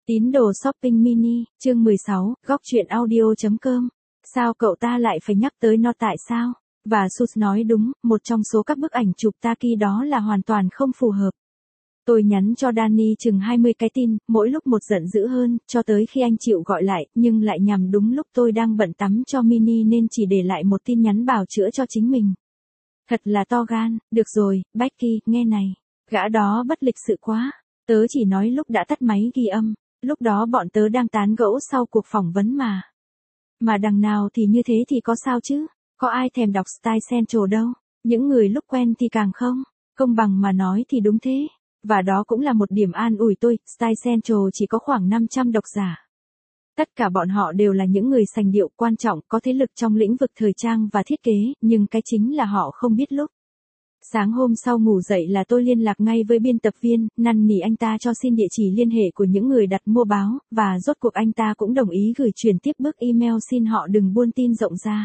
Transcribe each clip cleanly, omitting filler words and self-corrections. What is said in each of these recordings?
Tín đồ shopping mini, chương 16, góc truyện audio.com. Sao cậu ta lại phải nhắc tới nó tại sao? Và Sus nói đúng, một trong số các bức ảnh chụp Taki đó là hoàn toàn không phù hợp. Tôi nhắn cho Danny chừng 20 cái tin, mỗi lúc một giận dữ hơn, cho tới khi anh chịu gọi lại, nhưng lại nhằm đúng lúc tôi đang bận tắm cho mini nên chỉ để lại một tin nhắn bào chữa cho chính mình. Thật là to gan, được rồi, Becky, nghe này. Gã đó bất lịch sự quá. Tớ chỉ nói lúc đã tắt máy ghi âm. Lúc đó bọn tớ đang tán gẫu sau cuộc phỏng vấn mà. Mà đằng nào thì như thế thì có sao chứ? Có ai thèm đọc Style Central đâu. Những người lúc quen thì càng không. Công bằng mà nói thì đúng thế. Và đó cũng là một điểm an ủi tôi, Style Central chỉ có khoảng 500 độc giả. Tất cả bọn họ đều là những người sành điệu quan trọng, có thế lực trong lĩnh vực thời trang và thiết kế, nhưng cái chính là họ không biết lúc. Sáng hôm sau ngủ dậy là tôi liên lạc ngay với biên tập viên, năn nỉ anh ta cho xin địa chỉ liên hệ của những người đặt mua báo, và rốt cuộc anh ta cũng đồng ý gửi chuyển tiếp bức email xin họ đừng buôn tin rộng ra.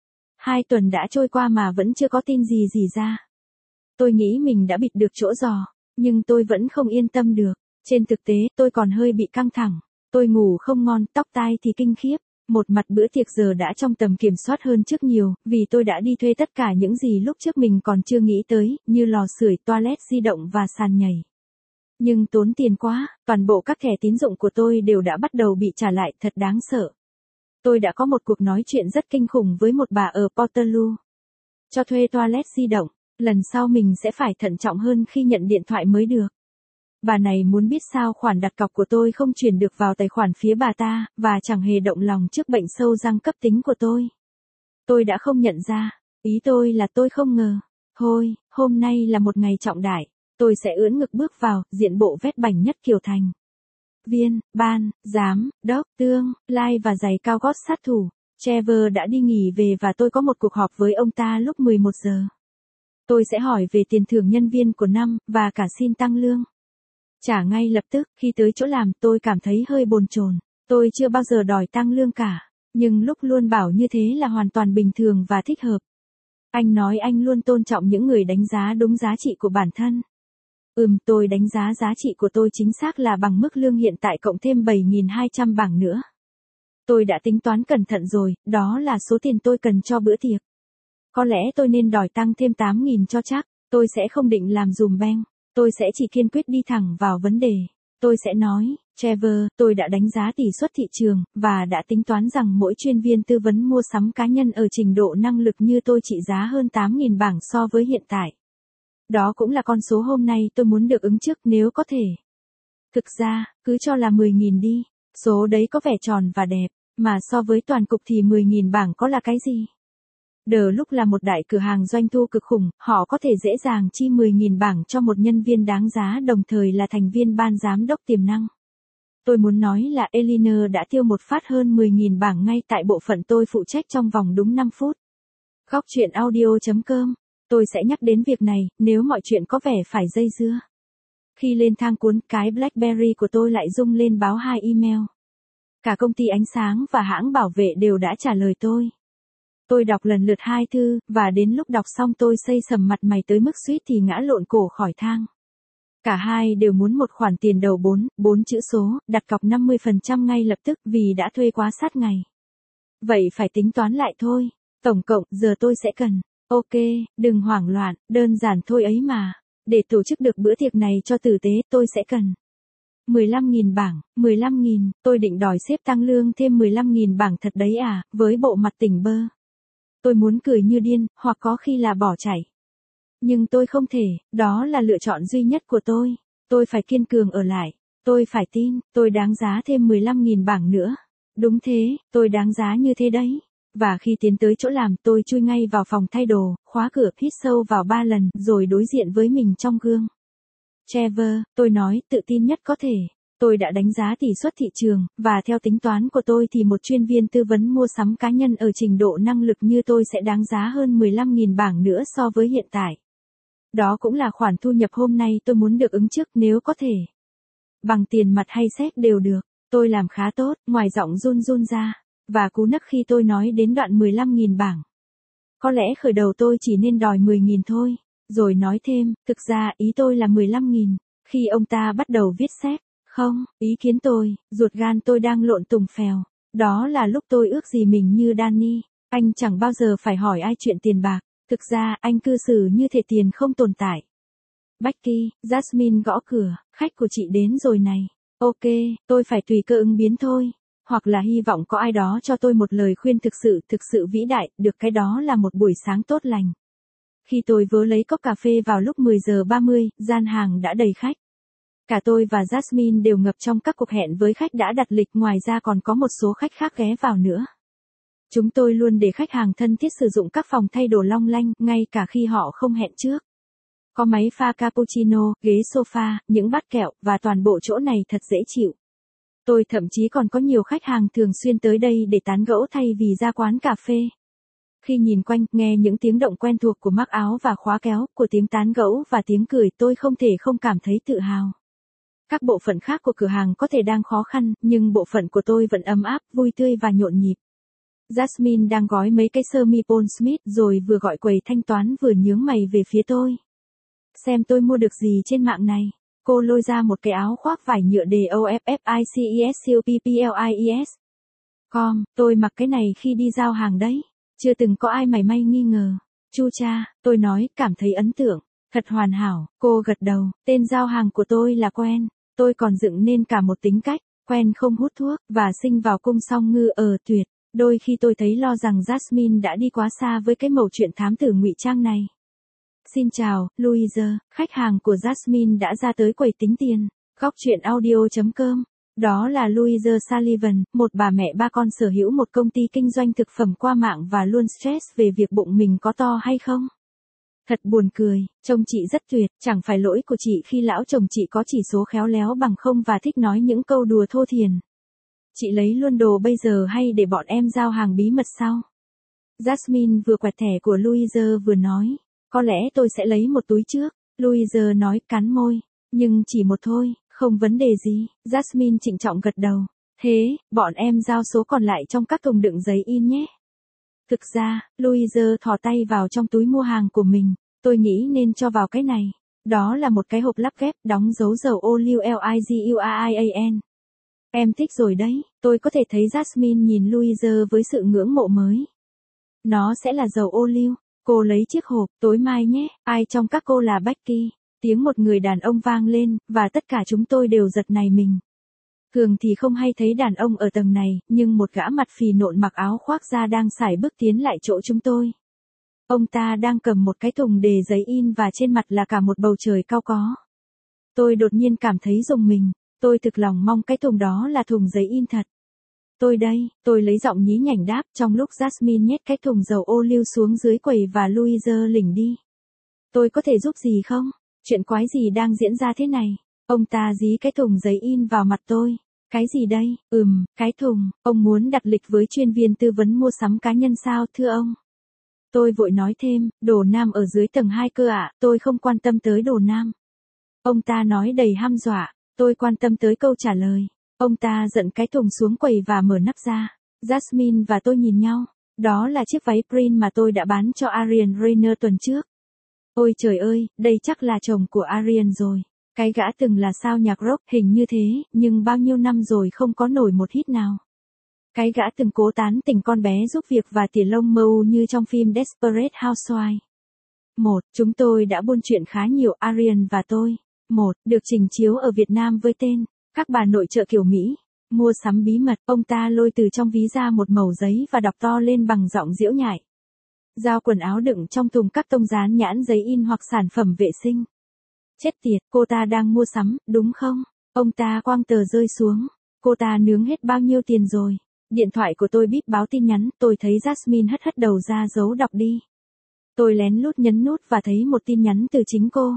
2 tuần đã trôi qua mà vẫn chưa có tin gì ra. Tôi nghĩ mình đã bịt được chỗ giò, nhưng tôi vẫn không yên tâm được. Trên thực tế, tôi còn hơi bị căng thẳng. Tôi ngủ không ngon, tóc tai thì kinh khiếp. Một mặt bữa tiệc giờ đã trong tầm kiểm soát hơn trước nhiều, vì tôi đã đi thuê tất cả những gì lúc trước mình còn chưa nghĩ tới, như lò sưởi, toilet di động và sàn nhảy. Nhưng tốn tiền quá, toàn bộ các thẻ tín dụng của tôi đều đã bắt đầu bị trả lại, thật đáng sợ. Tôi đã có một cuộc nói chuyện rất kinh khủng với một bà ở Portaloo. Cho thuê toilet di động, lần sau mình sẽ phải thận trọng hơn khi nhận điện thoại mới được. Bà này muốn biết sao khoản đặt cọc của tôi không chuyển được vào tài khoản phía bà ta, và chẳng hề động lòng trước bệnh sâu răng cấp tính của tôi. Tôi đã không nhận ra, ý tôi là tôi không ngờ. Thôi, hôm nay là một ngày trọng đại, tôi sẽ ưỡn ngực bước vào, diện bộ vét bảnh nhất Kiều Thành. Viên, ban, giám, đốc, tương, lai và giày cao gót sát thủ. Trevor đã đi nghỉ về và tôi có một cuộc họp với ông ta lúc 11 giờ. Tôi sẽ hỏi về tiền thưởng nhân viên của năm, và cả xin tăng lương. Trả ngay lập tức, khi tới chỗ làm tôi cảm thấy hơi bồn chồn. Tôi chưa bao giờ đòi tăng lương cả, nhưng lúc luôn bảo như thế là hoàn toàn bình thường và thích hợp. Anh nói anh luôn tôn trọng những người đánh giá đúng giá trị của bản thân. Tôi đánh giá giá trị của tôi chính xác là bằng mức lương hiện tại cộng thêm 7.200 bảng nữa. Tôi đã tính toán cẩn thận rồi, đó là số tiền tôi cần cho bữa tiệc. Có lẽ tôi nên đòi tăng thêm 8.000 cho chắc, tôi sẽ không định làm dùm beng. Tôi sẽ chỉ kiên quyết đi thẳng vào vấn đề. Tôi sẽ nói, Trevor, tôi đã đánh giá tỷ suất thị trường, và đã tính toán rằng mỗi chuyên viên tư vấn mua sắm cá nhân ở trình độ năng lực như tôi trị giá hơn 8.000 bảng so với hiện tại. Đó cũng là con số hôm nay tôi muốn được ứng trước nếu có thể. Thực ra, cứ cho là 10.000 đi. Số đấy có vẻ tròn và đẹp, mà so với toàn cục thì 10.000 bảng có là cái gì? Lúc là một đại cửa hàng doanh thu cực khủng, họ có thể dễ dàng chi 10.000 bảng cho một nhân viên đáng giá đồng thời là thành viên ban giám đốc tiềm năng. Tôi muốn nói là Elinor đã tiêu một phát hơn 10.000 bảng ngay tại bộ phận tôi phụ trách trong vòng đúng 5 phút. Góc truyện audio.com. Tôi sẽ nhắc đến việc này, nếu mọi chuyện có vẻ phải dây dưa. Khi lên thang cuốn, cái BlackBerry của tôi lại rung lên báo 2 email. Cả công ty ánh sáng và hãng bảo vệ đều đã trả lời tôi. Tôi đọc lần lượt 2 thư, và đến lúc đọc xong tôi xây sầm mặt mày tới mức suýt thì ngã lộn cổ khỏi thang. Cả hai đều muốn một khoản tiền đầu 4 chữ số, đặt cọc 50% ngay lập tức vì đã thuê quá sát ngày. Vậy phải tính toán lại thôi. Tổng cộng, giờ tôi sẽ cần. Ok, đừng hoảng loạn, đơn giản thôi ấy mà. Để tổ chức được bữa tiệc này cho tử tế, tôi sẽ cần 15.000 bảng, 15.000, tôi định đòi sếp tăng lương thêm 15.000 bảng thật đấy à, với bộ mặt tỉnh bơ. Tôi muốn cười như điên, hoặc có khi là bỏ chạy. Nhưng tôi không thể, đó là lựa chọn duy nhất của tôi. Tôi phải kiên cường ở lại. Tôi phải tin, tôi đáng giá thêm 15.000 bảng nữa. Đúng thế, tôi đáng giá như thế đấy. Và khi tiến tới chỗ làm, tôi chui ngay vào phòng thay đồ, khóa cửa, hít sâu vào 3 lần, rồi đối diện với mình trong gương. Trevor, tôi nói, tự tin nhất có thể. Tôi đã đánh giá tỷ suất thị trường, và theo tính toán của tôi thì một chuyên viên tư vấn mua sắm cá nhân ở trình độ năng lực như tôi sẽ đáng giá hơn 15.000 bảng nữa so với hiện tại. Đó cũng là khoản thu nhập hôm nay tôi muốn được ứng trước nếu có thể. Bằng tiền mặt hay séc đều được, tôi làm khá tốt, ngoài giọng run ra, và cú nấc khi tôi nói đến đoạn 15.000 bảng. Có lẽ khởi đầu tôi chỉ nên đòi 10.000 thôi, rồi nói thêm, thực ra ý tôi là 15.000, khi ông ta bắt đầu viết séc. Không, ý kiến tôi, ruột gan tôi đang lộn tùng phèo. Đó là lúc tôi ước gì mình như Danny. Anh chẳng bao giờ phải hỏi ai chuyện tiền bạc. Thực ra, anh cư xử như thể tiền không tồn tại. Becky, Jasmine gõ cửa, khách của chị đến rồi này. Ok, tôi phải tùy cơ ứng biến thôi. Hoặc là hy vọng có ai đó cho tôi một lời khuyên thực sự vĩ đại, được cái đó là một buổi sáng tốt lành. Khi tôi vớ lấy cốc cà phê vào lúc 10 giờ 30, gian hàng đã đầy khách. Cả tôi và Jasmine đều ngập trong các cuộc hẹn với khách đã đặt lịch, ngoài ra còn có một số khách khác ghé vào nữa. Chúng tôi luôn để khách hàng thân thiết sử dụng các phòng thay đồ long lanh, ngay cả khi họ không hẹn trước. Có máy pha cappuccino, ghế sofa, những bát kẹo, và toàn bộ chỗ này thật dễ chịu. Tôi thậm chí còn có nhiều khách hàng thường xuyên tới đây để tán gẫu thay vì ra quán cà phê. Khi nhìn quanh, nghe những tiếng động quen thuộc của mắc áo và khóa kéo, của tiếng tán gẫu và tiếng cười, tôi không thể không cảm thấy tự hào. Các bộ phận khác của cửa hàng có thể đang khó khăn, nhưng bộ phận của tôi vẫn ấm áp, vui tươi và nhộn nhịp. Jasmine đang gói mấy cái sơ mi Paul Smith rồi vừa gọi quầy thanh toán vừa nhướng mày về phía tôi. Xem tôi mua được gì trên mạng này. Cô lôi ra một cái áo khoác vải nhựa DOFFICESCOPPLIES. Tôi mặc cái này khi đi giao hàng đấy. Chưa từng có ai mảy may nghi ngờ. Chu cha, tôi nói, cảm thấy ấn tượng. Thật hoàn hảo, cô gật đầu. Tên giao hàng của tôi là Quen. Tôi còn dựng nên cả một tính cách. Quen không hút thuốc, và sinh vào cung song ngư tuyệt. Đôi khi tôi thấy lo rằng Jasmine đã đi quá xa với cái mẩu chuyện thám tử ngụy trang này. Xin chào, Louise, khách hàng của Jasmine đã ra tới quầy tính tiền. Góc chuyện audio.com. Đó là Louise Sullivan, một bà mẹ ba con sở hữu một công ty kinh doanh thực phẩm qua mạng và luôn stress về việc bụng mình có to hay không. Thật buồn cười, chồng chị rất tuyệt, chẳng phải lỗi của chị khi lão chồng chị có chỉ số khéo léo bằng không và thích nói những câu đùa thô thiển. Chị lấy luôn đồ bây giờ hay để bọn em giao hàng bí mật sau? Jasmine vừa quẹt thẻ của Louise vừa nói. Có lẽ tôi sẽ lấy một túi trước. Louise nói, cắn môi. Nhưng chỉ một thôi, không vấn đề gì. Jasmine trịnh trọng gật đầu. Thế, bọn em giao số còn lại trong các thùng đựng giấy in nhé. Thực ra, Louise thò tay vào trong túi mua hàng của mình. Tôi nghĩ nên cho vào cái này. Đó là một cái hộp lắp ghép, đóng dấu dầu ô liu LIGUAIAN. Em thích rồi đấy. Tôi có thể thấy Jasmine nhìn Louise với sự ngưỡng mộ mới. Nó sẽ là dầu ô liu. Cô lấy chiếc hộp, tối mai nhé, ai trong các cô là Becky? Tiếng một người đàn ông vang lên, và tất cả chúng tôi đều giật nảy mình. Thường thì không hay thấy đàn ông ở tầng này, nhưng một gã mặt phì nộn mặc áo khoác da đang sải bước tiến lại chỗ chúng tôi. Ông ta đang cầm một cái thùng đề giấy in và trên mặt là cả một bầu trời cao có. Tôi đột nhiên cảm thấy rùng mình, tôi thực lòng mong cái thùng đó là thùng giấy in thật. Tôi đây, tôi lấy giọng nhí nhảnh đáp trong lúc Jasmine nhét cái thùng dầu ô liu xuống dưới quầy và Louise lỉnh đi. Tôi có thể giúp gì không? Chuyện quái gì đang diễn ra thế này? Ông ta dí cái thùng giấy in vào mặt tôi. Cái gì đây? Cái thùng, ông muốn đặt lịch với chuyên viên tư vấn mua sắm cá nhân sao thưa ông? Tôi vội nói thêm, đồ nam ở dưới tầng 2 cơ ạ, tôi không quan tâm tới đồ nam. Ông ta nói đầy hăm dọa, tôi quan tâm tới câu trả lời. Ông ta giận cái thùng xuống quầy và mở nắp ra. Jasmine và tôi nhìn nhau. Đó là chiếc váy print mà tôi đã bán cho Arian Rainer tuần trước. Ôi trời ơi, đây chắc là chồng của Arian rồi. Cái gã từng là sao nhạc rock hình như thế, nhưng bao nhiêu năm rồi không có nổi một hit nào. Cái gã từng cố tán tỉnh con bé giúp việc và tỉa lông mâu như trong phim Desperate Housewives. Chúng tôi đã buôn chuyện khá nhiều, Arian và tôi. Được trình chiếu ở Việt Nam với tên Các bà nội trợ kiểu Mỹ. Mua sắm bí mật, ông ta lôi từ trong ví ra một mẩu giấy và đọc to lên bằng giọng diễu nhại. Giao quần áo đựng trong thùng các tông dán nhãn giấy in hoặc sản phẩm vệ sinh. Chết tiệt, cô ta đang mua sắm, đúng không? Ông ta quăng tờ rơi xuống. Cô ta nướng hết bao nhiêu tiền rồi? Điện thoại của tôi bíp báo tin nhắn, tôi thấy Jasmine hất đầu ra giấu đọc đi. Tôi lén lút nhấn nút và thấy một tin nhắn từ chính cô.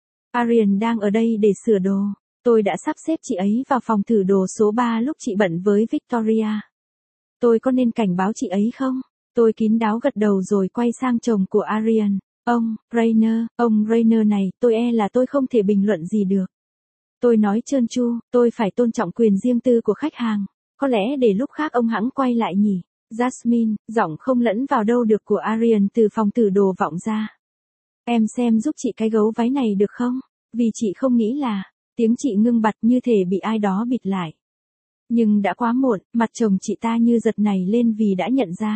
Arian đang ở đây để sửa đồ. Tôi đã sắp xếp chị ấy vào phòng thử đồ số 3 lúc chị bận với Victoria. Tôi có nên cảnh báo chị ấy không? Tôi kín đáo gật đầu rồi quay sang chồng của Arian. Ông Rainer này, tôi là tôi không thể bình luận gì được. Tôi nói trơn tru, tôi phải tôn trọng quyền riêng tư của khách hàng. Có lẽ để lúc khác ông hẵng quay lại nhỉ. Jasmine, giọng không lẫn vào đâu được của Arian từ phòng thử đồ vọng ra. Em xem giúp chị cái gấu váy này được không? Vì chị không nghĩ là Tiếng chị ngưng bặt như thể bị ai đó bịt lại. Nhưng đã quá muộn, mặt chồng chị ta như giật nảy lên vì đã nhận ra.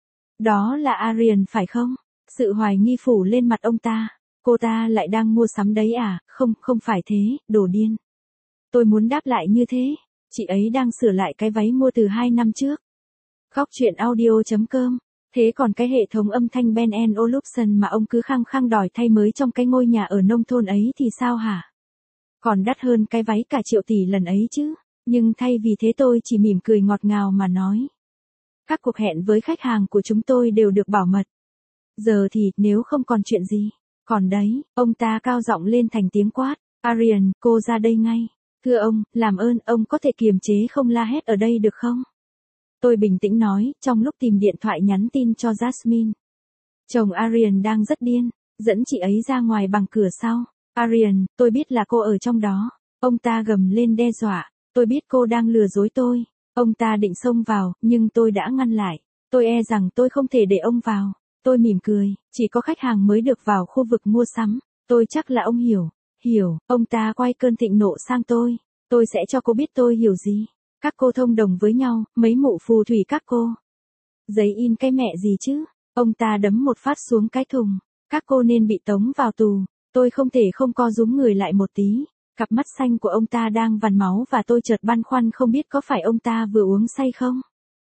Đó là Arian phải không? Sự hoài nghi phủ lên mặt ông ta. Cô ta lại đang mua sắm đấy à? Không, không phải thế, đồ điên. Tôi muốn đáp lại như thế. Chị ấy đang sửa lại cái váy mua từ 2 năm trước. Góc chuyện audio.com. Thế còn cái hệ thống âm thanh Ben Olufsen mà ông cứ khăng khăng đòi thay mới trong cái ngôi nhà ở nông thôn ấy thì sao hả? Còn đắt hơn cái váy cả triệu tỷ lần ấy chứ. Nhưng thay vì thế tôi chỉ mỉm cười ngọt ngào mà nói. Các cuộc hẹn với khách hàng của chúng tôi đều được bảo mật. Giờ thì, nếu không còn chuyện gì. Còn đấy, ông ta cao giọng lên thành tiếng quát. Arian, cô ra đây ngay. Thưa ông, làm ơn, ông có thể kiềm chế không la hét ở đây được không? Tôi bình tĩnh nói, trong lúc tìm điện thoại nhắn tin cho Jasmine. Chồng Arian đang rất điên, dẫn chị ấy ra ngoài bằng cửa sau. Arian, tôi biết là cô ở trong đó. Ông ta gầm lên đe dọa. Tôi biết cô đang lừa dối tôi. Ông ta định xông vào, nhưng tôi đã ngăn lại. Tôi e rằng tôi không thể để ông vào. Tôi mỉm cười, chỉ có khách hàng mới được vào khu vực mua sắm. Tôi chắc là ông hiểu. Hiểu, ông ta quay cơn thịnh nộ sang tôi. Tôi sẽ cho cô biết tôi hiểu gì. Các cô thông đồng với nhau, mấy mụ phù thủy các cô. Giấy in cái mẹ gì chứ. Ông ta đấm một phát xuống cái thùng. Các cô nên bị tống vào tù. Tôi không thể không co rúm người lại một tí. Cặp mắt xanh của ông ta đang vằn máu và tôi chợt băn khoăn không biết có phải ông ta vừa uống say không.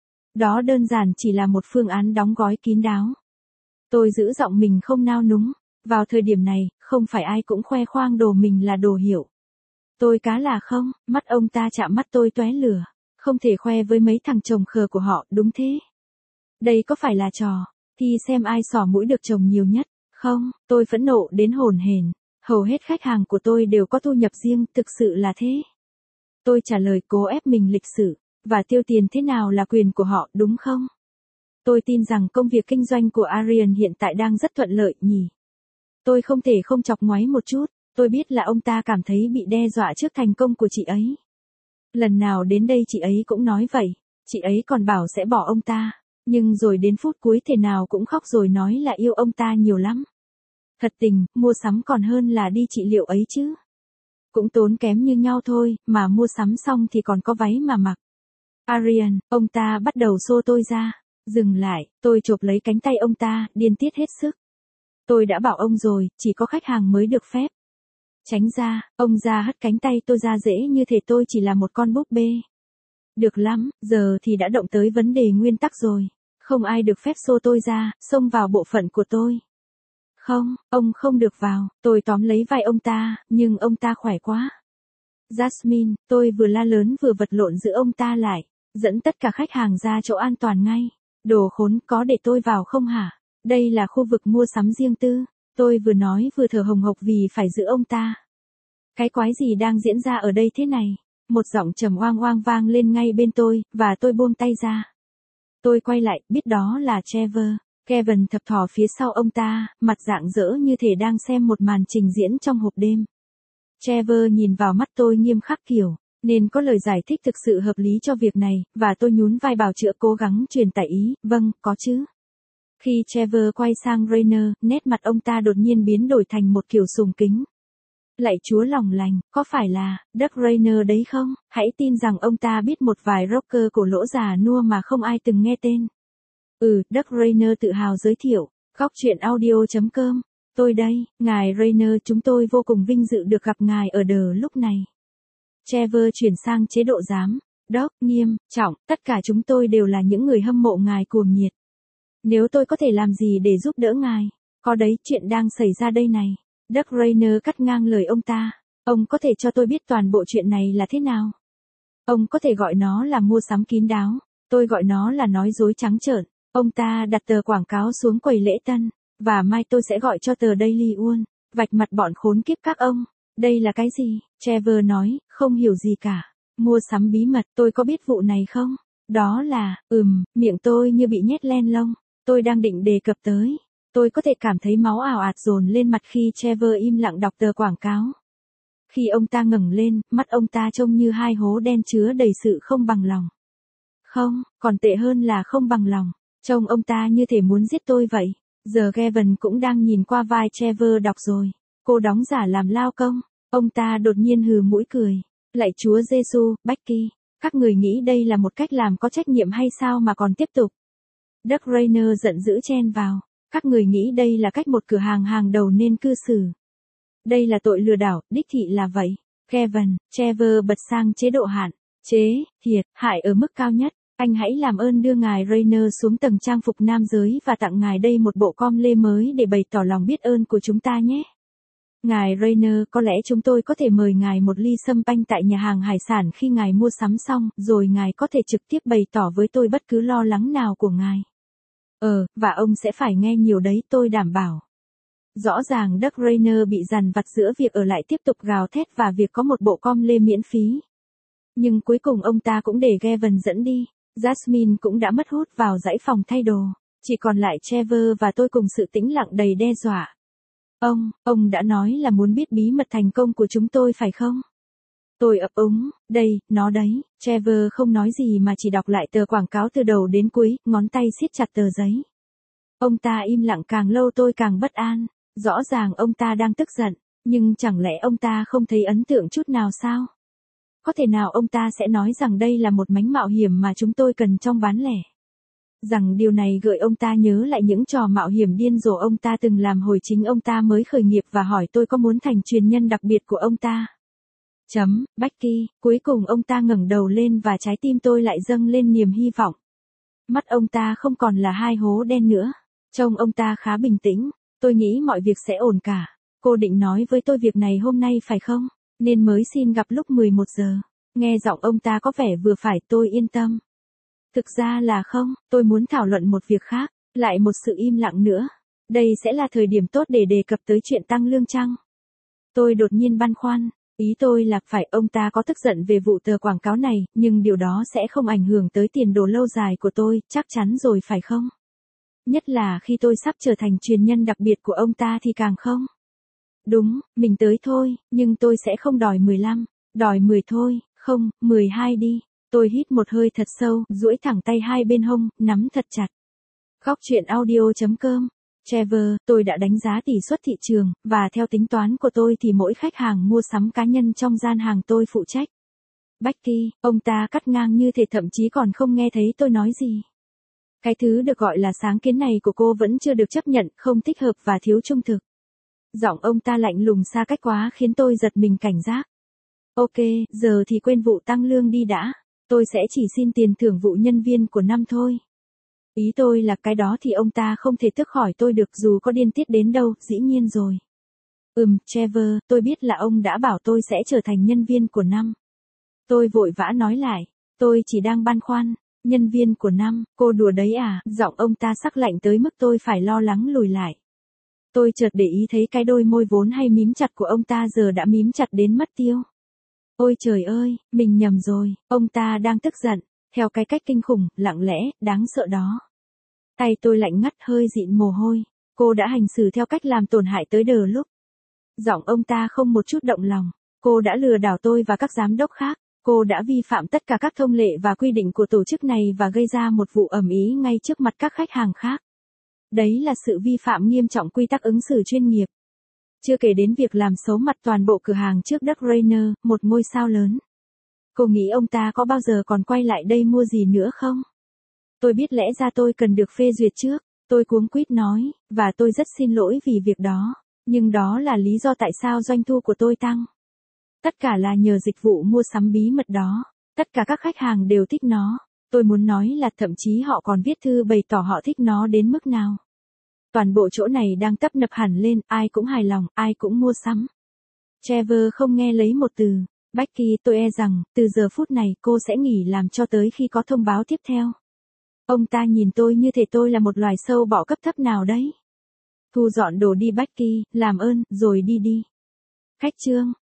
Đó đơn giản chỉ là một phương án đóng gói kín đáo. Tôi giữ giọng mình không nao núng. Vào thời điểm này, không phải ai cũng khoe khoang đồ mình là đồ hiệu. Tôi cá là không, mắt ông ta chạm mắt tôi tóe lửa. Không thể khoe với mấy thằng chồng khờ của họ, đúng thế. Đây có phải là trò, thì xem ai xỏ mũi được chồng nhiều nhất. Không, tôi phẫn nộ đến hồn hển. Hầu hết khách hàng của tôi đều có thu nhập riêng, thực sự là thế. Tôi trả lời cố ép mình lịch sự, và tiêu tiền thế nào là quyền của họ, đúng không? Tôi tin rằng công việc kinh doanh của Arian hiện tại đang rất thuận lợi nhỉ. Tôi không thể không chọc ngoáy một chút, tôi biết là ông ta cảm thấy bị đe dọa trước thành công của chị ấy. Lần nào đến đây chị ấy cũng nói vậy, chị ấy còn bảo sẽ bỏ ông ta, nhưng rồi đến phút cuối thế nào cũng khóc rồi nói là yêu ông ta nhiều lắm. Thật tình, mua sắm còn hơn là đi trị liệu ấy chứ. Cũng tốn kém như nhau thôi, mà mua sắm xong thì còn có váy mà mặc. Arian, ông ta bắt đầu xô tôi ra. Dừng lại, tôi chộp lấy cánh tay ông ta, điên tiết hết sức. Tôi đã bảo ông rồi, chỉ có khách hàng mới được phép. Tránh ra, ông ra hất cánh tay tôi ra dễ như thể tôi chỉ là một con búp bê. Được lắm, giờ thì đã động tới vấn đề nguyên tắc rồi. Không ai được phép xô tôi ra, xông vào bộ phận của tôi. Không, ông không được vào. Tôi tóm lấy vai ông ta, nhưng ông ta khỏe quá. Jasmine, tôi vừa la lớn vừa vật lộn giữ ông ta lại, dẫn tất cả khách hàng ra chỗ an toàn ngay. Đồ khốn, có để tôi vào không hả? Đây là khu vực mua sắm riêng tư. Tôi vừa nói vừa thở hồng hộc vì phải giữ ông ta. Cái quái gì đang diễn ra ở đây thế này? Một giọng trầm oang oang vang lên ngay bên tôi, và tôi buông tay ra. Tôi quay lại, biết đó là Trevor. Kevin thập thò phía sau ông ta, mặt rạng rỡ như thể đang xem một màn trình diễn trong hộp đêm. Trevor nhìn vào mắt tôi nghiêm khắc kiểu, nên có lời giải thích thực sự hợp lý cho việc này, và tôi nhún vai bào chữa cố gắng truyền tải ý, vâng, có chứ. Khi Trevor quay sang Rainer, nét mặt ông ta đột nhiên biến đổi thành một kiểu sùng kính. Lạy Chúa lòng lành, có phải là Doug Rainer đấy không? Hãy tin rằng ông ta biết một vài rocker cổ lỗ già nua mà không ai từng nghe tên. Doug Rainer tự hào giới thiệu, góc chuyện audio.com. Tôi đây, ngài Rainer, chúng tôi vô cùng vinh dự được gặp ngài ở đờ lúc này. Trevor chuyển sang chế độ giám. Doug, nghiêm trọng, tất cả chúng tôi đều là những người hâm mộ ngài cuồng nhiệt. Nếu tôi có thể làm gì để giúp đỡ ngài? Có đấy, chuyện đang xảy ra đây này. Doug Rainer cắt ngang lời ông ta. Ông có thể cho tôi biết toàn bộ chuyện này là thế nào? Ông có thể gọi nó là mua sắm kín đáo. Tôi gọi nó là nói dối trắng trợn. Ông ta đặt tờ quảng cáo xuống quầy lễ tân. Và mai tôi sẽ gọi cho tờ Daily One. Vạch mặt bọn khốn kiếp các ông. Đây là cái gì? Trevor nói, không hiểu gì cả. Mua sắm bí mật, tôi có biết vụ này không? Đó là, miệng tôi như bị nhét len lông. Tôi đang định đề cập tới. Tôi có thể cảm thấy máu ào ạt dồn lên mặt khi Trevor im lặng đọc tờ quảng cáo. Khi ông ta ngẩng lên, mắt ông ta trông như hai hố đen chứa đầy sự không bằng lòng. Không, còn tệ hơn là không bằng lòng. Trông ông ta như thể muốn giết tôi vậy. Giờ Gavin cũng đang nhìn qua vai Trevor đọc rồi. Cô đóng giả làm lao công. Ông ta đột nhiên hừ mũi cười. Lạy Chúa Giêsu, Becky, các người nghĩ đây là một cách làm có trách nhiệm hay sao mà còn tiếp tục? Doug Rayner giận dữ chen vào. Các người nghĩ đây là cách một cửa hàng hàng đầu nên cư xử. Đây là tội lừa đảo, đích thị là vậy. Kevin, Trevor bật sang chế độ hạn chế, thiệt, hại ở mức cao nhất. Anh hãy làm ơn đưa ngài Rayner xuống tầng trang phục nam giới và tặng ngài đây một bộ com lê mới để bày tỏ lòng biết ơn của chúng ta nhé. Ngài Rayner, có lẽ chúng tôi có thể mời ngài một ly sâm panh tại nhà hàng hải sản khi ngài mua sắm xong, rồi ngài có thể trực tiếp bày tỏ với tôi bất cứ lo lắng nào của ngài. Và ông sẽ phải nghe nhiều đấy, tôi đảm bảo. Rõ ràng Doug Rayner bị dằn vặt giữa việc ở lại tiếp tục gào thét và việc có một bộ com lê miễn phí. Nhưng cuối cùng ông ta cũng để Gavin dẫn đi. Jasmine cũng đã mất hút vào dãy phòng thay đồ. Chỉ còn lại Trevor và tôi cùng sự tĩnh lặng đầy đe dọa. Ông đã nói là muốn biết bí mật thành công của chúng tôi phải không? Tôi ấp úng, đây, nó đấy. Trevor không nói gì mà chỉ đọc lại tờ quảng cáo từ đầu đến cuối, ngón tay siết chặt tờ giấy. Ông ta im lặng càng lâu tôi càng bất an. Rõ ràng ông ta đang tức giận, nhưng chẳng lẽ ông ta không thấy ấn tượng chút nào sao? Có thể nào ông ta sẽ nói rằng đây là một mánh mạo hiểm mà chúng tôi cần trong bán lẻ? Rằng điều này gợi ông ta nhớ lại những trò mạo hiểm điên rồ ông ta từng làm hồi chính ông ta mới khởi nghiệp và hỏi tôi có muốn thành truyền nhân đặc biệt của ông ta. Becky, cuối cùng ông ta ngẩng đầu lên và trái tim tôi lại dâng lên niềm hy vọng. Mắt ông ta không còn là hai hố đen nữa. Trông ông ta khá bình tĩnh. Tôi nghĩ mọi việc sẽ ổn cả. Cô định nói với tôi việc này hôm nay phải không? Nên mới xin gặp lúc 11 giờ. Nghe giọng ông ta có vẻ vừa phải, tôi yên tâm. Thực ra là không, tôi muốn thảo luận một việc khác. Lại một sự im lặng nữa. Đây sẽ là thời điểm tốt để đề cập tới chuyện tăng lương chăng? Tôi đột nhiên băn khoăn. Ý tôi là phải ông ta có tức giận về vụ tờ quảng cáo này, nhưng điều đó sẽ không ảnh hưởng tới tiền đồ lâu dài của tôi, chắc chắn rồi phải không? Nhất là khi tôi sắp trở thành truyền nhân đặc biệt của ông ta thì càng không. Đúng, mình tới thôi, nhưng tôi sẽ không đòi 15, đòi 10 thôi, không, 12 đi. Tôi hít một hơi thật sâu, duỗi thẳng tay hai bên hông, nắm thật chặt. Góc truyện audio.com. Trevor, tôi đã đánh giá tỷ suất thị trường, và theo tính toán của tôi thì mỗi khách hàng mua sắm cá nhân trong gian hàng tôi phụ trách. Becky, ông ta cắt ngang như thể thậm chí còn không nghe thấy tôi nói gì. Cái thứ được gọi là sáng kiến này của cô vẫn chưa được chấp nhận, không thích hợp và thiếu trung thực. Giọng ông ta lạnh lùng xa cách quá khiến tôi giật mình cảnh giác. Ok, giờ thì quên vụ tăng lương đi đã. Tôi sẽ chỉ xin tiền thưởng vụ nhân viên của năm thôi. Ý tôi là cái đó thì ông ta không thể tước khỏi tôi được dù có điên tiết đến đâu, dĩ nhiên rồi. Trevor, tôi biết là ông đã bảo tôi sẽ trở thành nhân viên của năm. Tôi vội vã nói lại, tôi chỉ đang băn khoăn. Nhân viên của năm, cô đùa đấy à? Giọng ông ta sắc lạnh tới mức tôi phải lo lắng lùi lại. Tôi chợt để ý thấy cái đôi môi vốn hay mím chặt của ông ta giờ đã mím chặt đến mất tiêu. Ôi trời ơi, mình nhầm rồi, ông ta đang tức giận, theo cái cách kinh khủng, lặng lẽ, đáng sợ đó. Tay tôi lạnh ngắt hơi dịn mồ hôi, cô đã hành xử theo cách làm tổn hại tới đờ lúc. Giọng ông ta không một chút động lòng, cô đã lừa đảo tôi và các giám đốc khác. Cô đã vi phạm tất cả các thông lệ và quy định của tổ chức này và gây ra một vụ ầm ĩ ngay trước mặt các khách hàng khác. Đấy là sự vi phạm nghiêm trọng quy tắc ứng xử chuyên nghiệp. Chưa kể đến việc làm xấu mặt toàn bộ cửa hàng trước Doug Rayner, một ngôi sao lớn. Cô nghĩ ông ta có bao giờ còn quay lại đây mua gì nữa không? Tôi biết lẽ ra tôi cần được phê duyệt trước. Tôi cuống quýt nói, và tôi rất xin lỗi vì việc đó. Nhưng đó là lý do tại sao doanh thu của tôi tăng. Tất cả là nhờ dịch vụ mua sắm bí mật đó. Tất cả các khách hàng đều thích nó. Tôi muốn nói là thậm chí họ còn viết thư bày tỏ họ thích nó đến mức nào. Toàn bộ chỗ này đang tấp nập hẳn lên, ai cũng hài lòng, ai cũng mua sắm. Trevor không nghe lấy một từ. Becky, tôi e rằng, từ giờ phút này cô sẽ nghỉ làm cho tới khi có thông báo tiếp theo. Ông ta nhìn tôi như thể tôi là một loài sâu bọ cấp thấp nào đấy. Thu dọn đồ đi Becky, làm ơn, rồi đi đi. Khách trương.